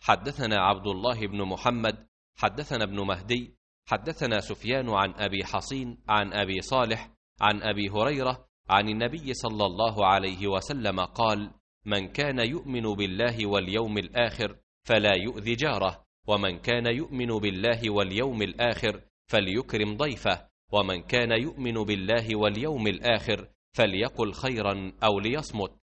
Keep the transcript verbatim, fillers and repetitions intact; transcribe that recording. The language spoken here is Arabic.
حدثنا عبد الله بن محمد حدثنا ابن مهدي حدثنا سفيان عن أبي حصين عن أبي صالح عن أبي هريرة عن النبي صلى الله عليه وسلم قال: من كان يؤمن بالله واليوم الآخر فلا يؤذي جاره، ومن كان يؤمن بالله واليوم الآخر فليكرم ضيفه، ومن كان يؤمن بالله واليوم الآخر فليقل خيرا أو ليصمت.